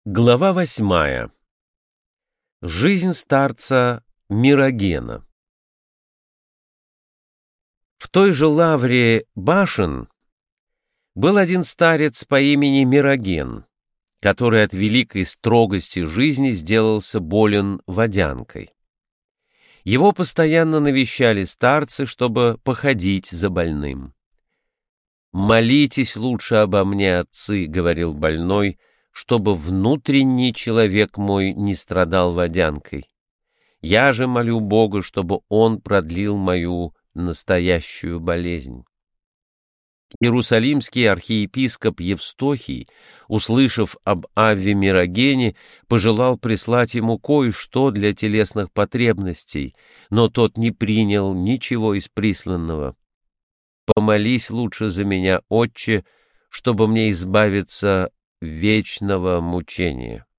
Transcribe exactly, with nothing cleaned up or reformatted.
Глава восьмая. Жизнь старца Мирогена. В той же лавре башен был один старец по имени Мироген, который от великой строгости жизни сделался болен водянкой. Его постоянно навещали старцы, чтобы походить за больным. «Молитесь лучше обо мне, отцы», — говорил больной, — «чтобы внутренний человек мой не страдал водянкой. Я же молю Бога, чтобы Он продлил мою настоящую болезнь». Иерусалимский архиепископ Евстохий, услышав об Авве Мирогене, пожелал прислать ему кое-что для телесных потребностей, но тот не принял ничего из присланного. «Помолись лучше за меня, отче, чтобы мне избавиться вечного мучения».